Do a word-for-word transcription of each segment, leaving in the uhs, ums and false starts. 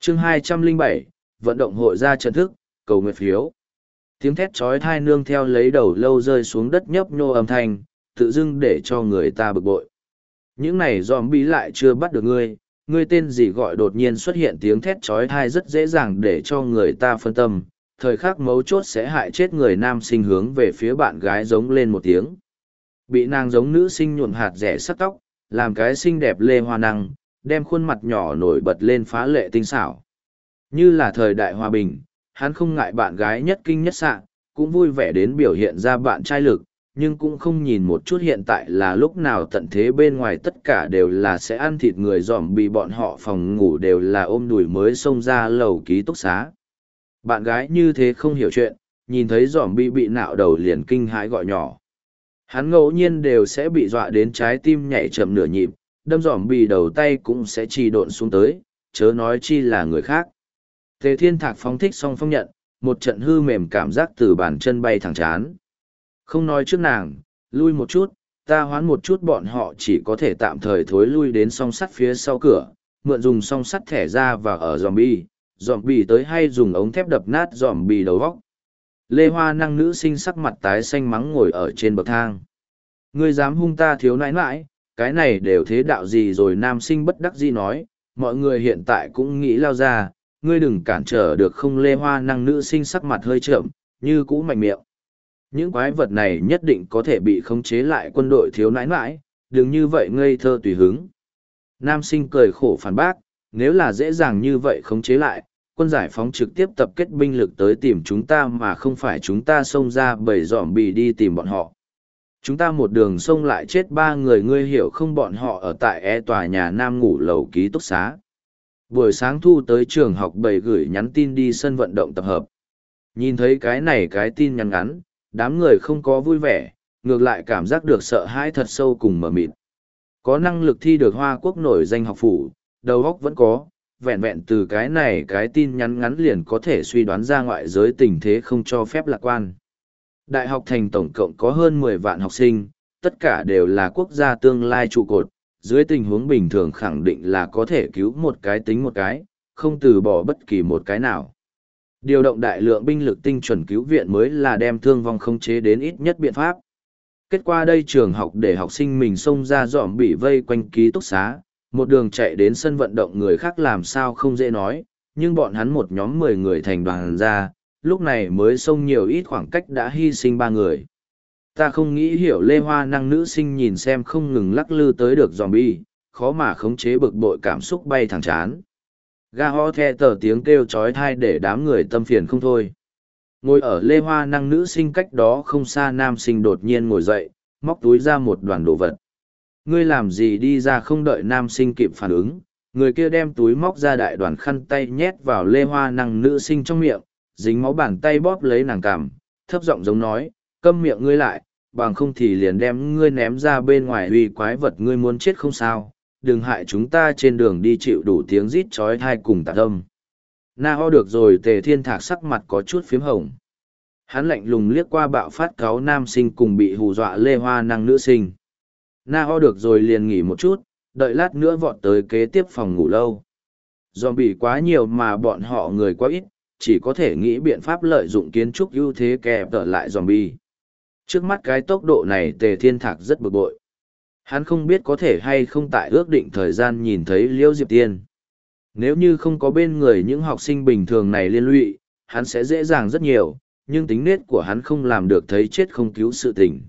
chương hai trăm lẻ bảy, vận động hội ra trận thức, cầu nguyện phiếu. Tiếng thét chói tai nương theo lấy đầu lâu rơi xuống đất nhấp nhô âm thanh, tự dưng để cho người ta bực bội. Những này zombie lại chưa bắt được ngươi, ngươi tên gì gọi đột nhiên xuất hiện tiếng thét chói tai rất dễ dàng để cho người ta phân tâm, thời khắc mấu chốt sẽ hại chết người nam sinh hướng về phía bạn gái giống lên một tiếng. Bị nàng giống nữ sinh nhuộm hạt rẻ sắt tóc, làm cái xinh đẹp lê hoa năng, đem khuôn mặt nhỏ nổi bật lên phá lệ tinh xảo. Như là thời đại hòa bình, hắn không ngại bạn gái nhất kinh nhất sạng, cũng vui vẻ đến biểu hiện ra bạn trai lực, nhưng cũng không nhìn một chút hiện tại là lúc nào tận thế bên ngoài tất cả đều là sẽ ăn thịt người dòm bị bọn họ phòng ngủ đều là ôm đùi mới xông ra lầu ký túc xá. Bạn gái như thế không hiểu chuyện, nhìn thấy dòm bị bị nạo đầu liền kinh hãi gọi nhỏ. Hắn ngẫu nhiên đều sẽ bị dọa đến trái tim nhảy chậm nửa nhịp, đâm dòm bị đầu tay cũng sẽ trì độn xuống tới, chớ nói chi là người khác. Tề Thiên Thạc phóng thích xong phong nhận, một trận hư mềm cảm giác từ bàn chân bay thẳng chán. Không nói trước nàng, lui một chút, ta hoán một chút bọn họ chỉ có thể tạm thời thối lui đến song sắt phía sau cửa, mượn dùng song sắt thẻ ra và ở zombie, zombie tới hay dùng ống thép đập nát zombie đầu vóc. Lê Hoa năng nữ sinh sắc mặt tái xanh mắng ngồi ở trên bậc thang. Ngươi dám hung ta thiếu nãi nãi, cái này đều thế đạo gì rồi nam sinh bất đắc dĩ nói, mọi người hiện tại cũng nghĩ lao ra, ngươi đừng cản trở được không. Lê Hoa năng nữ sinh sắc mặt hơi chậm, như cũ mạnh miệng. Những quái vật này nhất định có thể bị khống chế lại quân đội thiếu nãi nãi, đừng như vậy ngây thơ tùy hứng. Nam sinh cười khổ phản bác, nếu là dễ dàng như vậy khống chế lại, quân giải phóng trực tiếp tập kết binh lực tới tìm chúng ta mà không phải chúng ta xông ra bầy dọm bì đi tìm bọn họ. Chúng ta một đường xông lại chết ba người, ngươi hiểu không? Bọn họ ở tại e tòa nhà nam ngủ lầu ký túc xá. Buổi sáng thu tới trường học bầy gửi nhắn tin đi sân vận động tập hợp. Nhìn thấy cái này cái tin nhắn ngắn, đám người không có vui vẻ, ngược lại cảm giác được sợ hãi thật sâu cùng mờ mịt. Có năng lực thi được Hoa Quốc nổi danh học phủ, đầu óc vẫn có, vẹn vẹn từ cái này cái tin nhắn ngắn liền có thể suy đoán ra ngoại giới tình thế không cho phép lạc quan. Đại học thành tổng cộng có hơn mười vạn học sinh, tất cả đều là quốc gia tương lai trụ cột, dưới tình huống bình thường khẳng định là có thể cứu một cái tính một cái, không từ bỏ bất kỳ một cái nào. Điều động đại lượng binh lực tinh chuẩn cứu viện mới là đem thương vong khống chế đến ít nhất biện pháp. Kết quả đây trường học để học sinh mình xông ra dọm bị vây quanh ký túc xá, một đường chạy đến sân vận động người khác làm sao không dễ nói, nhưng bọn hắn một nhóm mười người thành đoàn ra, lúc này mới xông nhiều ít khoảng cách đã hy sinh ba người. Ta không nghĩ hiểu. Lê Hoa năng nữ sinh nhìn xem không ngừng lắc lư tới được zombie, khó mà khống chế bực bội cảm xúc bay thẳng chán. Ga ho the tờ tiếng kêu chói tai để đám người tâm phiền không thôi. Ngồi ở Lê Hoa năng nữ sinh cách đó không xa nam sinh đột nhiên ngồi dậy, móc túi ra một đoàn đồ vật. Ngươi làm gì đi ra? Không đợi nam sinh kịp phản ứng, người kia đem túi móc ra đại đoàn khăn tay nhét vào Lê Hoa năng nữ sinh trong miệng, dính máu bàn tay bóp lấy nàng cằm, thấp giọng giống nói, câm miệng ngươi lại, bằng không thì liền đem ngươi ném ra bên ngoài uy quái vật, ngươi muốn chết không sao, đừng hại chúng ta trên đường đi chịu đủ tiếng rít chói tai cùng tạc âm. Na ho được rồi. Tề Thiên Thạc sắc mặt có chút phím hồng. Hắn lạnh lùng liếc qua bạo phát cáo nam sinh cùng bị hù dọa Lê Hoa năng nữ sinh. Na ho được rồi liền nghỉ một chút, đợi lát nữa vọt tới kế tiếp phòng ngủ lâu. Zombie quá nhiều mà bọn họ người quá ít, chỉ có thể nghĩ biện pháp lợi dụng kiến trúc ưu thế kẹp trở lại zombie. Trước mắt cái tốc độ này Tề Thiên Thạc rất bực bội. Hắn không biết có thể hay không tại ước định thời gian nhìn thấy Liễu Diệp Tiên. Nếu như không có bên người những học sinh bình thường này liên lụy, hắn sẽ dễ dàng rất nhiều, nhưng tính nết của hắn không làm được thấy chết không cứu sự tình.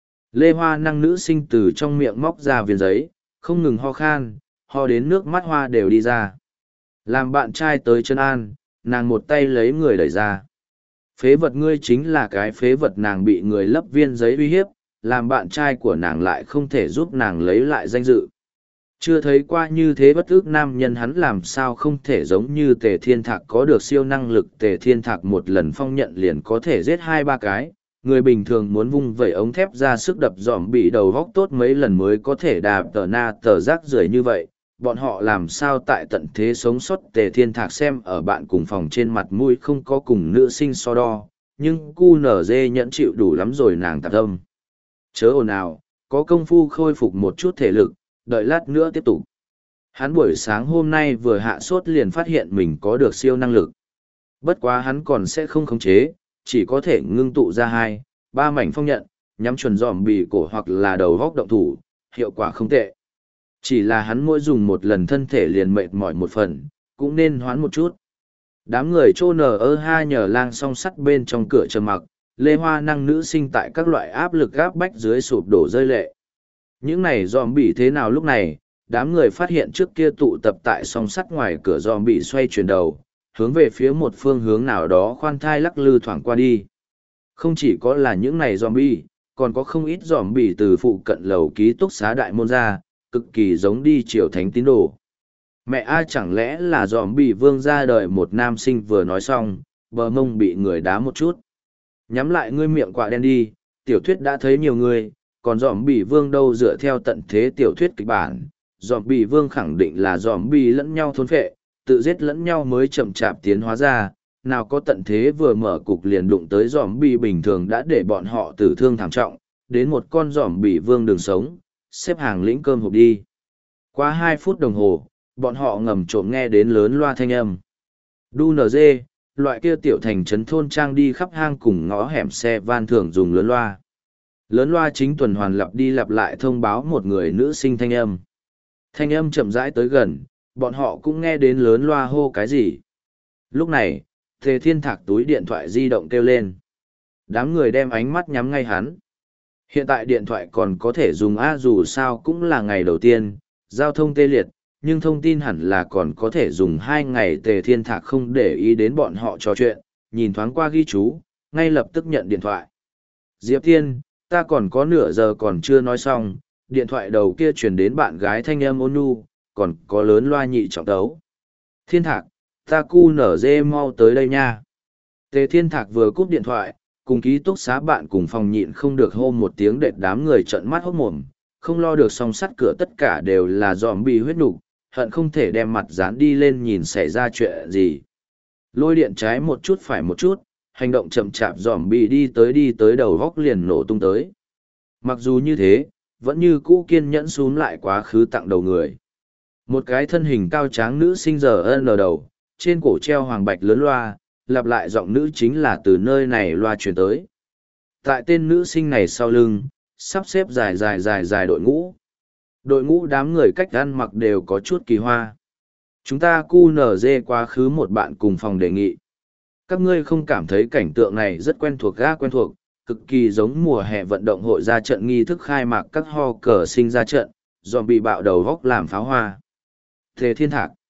Lê Hoa năng nữ sinh từ trong miệng móc ra viên giấy, không ngừng ho khan, ho đến nước mắt hoa đều đi ra. Làm bạn trai tới chân an, nàng một tay lấy người đẩy ra. Phế vật, ngươi chính là cái phế vật. Nàng bị người lấp viên giấy uy hiếp, làm bạn trai của nàng lại không thể giúp nàng lấy lại danh dự. Chưa thấy qua như thế bất ức nam nhân, hắn làm sao không thể giống như Tề Thiên Thạc có được siêu năng lực. Tề Thiên Thạc một lần phong nhận liền có thể giết hai ba cái, người bình thường muốn vung vẩy ống thép ra sức đập dòm bị đầu vóc tốt mấy lần mới có thể đạp tờ na tờ rác rưởi như vậy. Bọn họ làm sao tại tận thế sống sót? Tề Thiên Thạc xem ở bạn cùng phòng trên mặt mũi không có cùng nữ sinh so đo, nhưng cu nở dê nhẫn chịu đủ lắm rồi. Nàng tạp âm. Chớ ồn ào, có công phu khôi phục một chút thể lực, đợi lát nữa tiếp tục. Hắn buổi sáng hôm nay vừa hạ sốt liền phát hiện mình có được siêu năng lực. Bất quá hắn còn sẽ không khống chế, chỉ có thể ngưng tụ ra hai, ba mảnh phong nhận, nhắm chuẩn dòm bì cổ hoặc là đầu góc động thủ, hiệu quả không tệ. Chỉ là hắn mỗi dùng một lần thân thể liền mệt mỏi một phần, cũng nên hoán một chút. Đám người trô nở ơ ha nhờ lang song sắt bên trong cửa trầm mặc, lê hoa năng nữ sinh tại các loại áp lực gáp bách dưới sụp đổ rơi lệ. Những này dòm bì thế nào lúc này, đám người phát hiện trước kia tụ tập tại song sắt ngoài cửa dòm bì xoay chuyển đầu, hướng về phía một phương hướng nào đó khoan thai lắc lư thoảng qua đi. Không chỉ có là những này zombie, còn có không ít zombie từ phụ cận lầu ký túc xá đại môn ra, cực kỳ giống đi triều thánh tín đồ. Mẹ ai chẳng lẽ là zombie vương ra đời một nam sinh vừa nói xong, bờ mông bị người đá một chút. Nhắm lại ngươi miệng quạ đen đi, tiểu thuyết đã thấy nhiều người, còn zombie vương đâu dựa theo tận thế tiểu thuyết kịch bản. Zombie vương khẳng định là zombie lẫn nhau thôn phệ, tự giết lẫn nhau mới chậm chạp tiến hóa ra, nào có tận thế vừa mở cục liền đụng tới zombie bình thường đã để bọn họ tử thương thảm trọng, đến một con zombie vương đường sống, xếp hàng lĩnh cơm hộp đi. Qua hai phút đồng hồ, bọn họ ngầm trộm nghe đến lớn loa thanh âm. đu en giê, loại kia tiểu thành trấn thôn trang đi khắp hang cùng ngõ hẻm xe van thường dùng lớn loa. Lớn loa chính tuần hoàn lặp đi lặp lại thông báo một người nữ sinh thanh âm. Thanh âm chậm rãi tới gần, bọn họ cũng nghe đến lớn loa hô cái gì. Lúc này, Tề Thiên Thạc túi điện thoại di động kêu lên. Đám người đem ánh mắt nhắm ngay hắn. Hiện tại điện thoại còn có thể dùng A dù sao cũng là ngày đầu tiên, giao thông tê liệt, nhưng thông tin hẳn là còn có thể dùng hai ngày. Tề Thiên Thạc không để ý đến bọn họ trò chuyện, nhìn thoáng qua ghi chú, ngay lập tức nhận điện thoại. Diệp Thiên, ta còn có nửa giờ còn chưa nói xong, điện thoại đầu kia truyền đến bạn gái thanh âm ôn nhu, còn có lớn loa nhị trọng tấu. Thiên Thạc, ta cu nở dê mau tới đây nha. Tề Thiên Thạc vừa cúp điện thoại, cùng ký túc xá bạn cùng phòng nhịn không được hô một tiếng đệt đám người trợn mắt hốt mồm, không lo được song sắt cửa tất cả đều là dòm bị huyết nục, hận không thể đem mặt dán đi lên nhìn xảy ra chuyện gì. Lôi điện trái một chút phải một chút, hành động chậm chạp dòm bị đi tới đi tới đầu góc liền nổ tung tới. Mặc dù như thế, vẫn như cũ kiên nhẫn xuống lại quá khứ tặng đầu người. Một cái thân hình cao tráng nữ sinh giờ ân ở đầu, trên cổ treo hoàng bạch lớn loa, lặp lại giọng nữ chính là từ nơi này loa truyền tới. Tại tên nữ sinh này sau lưng, sắp xếp dài dài dài dài đội ngũ. Đội ngũ đám người cách ăn mặc đều có chút kỳ hoa. Chúng ta cu nở dê quá khứ một bạn cùng phòng đề nghị. Các ngươi không cảm thấy cảnh tượng này rất quen thuộc ga quen thuộc, cực kỳ giống mùa hè vận động hội ra trận nghi thức khai mạc các ho cờ sinh ra trận, dòm bị bạo đầu góc làm pháo hoa. Tề Thiên Thạc.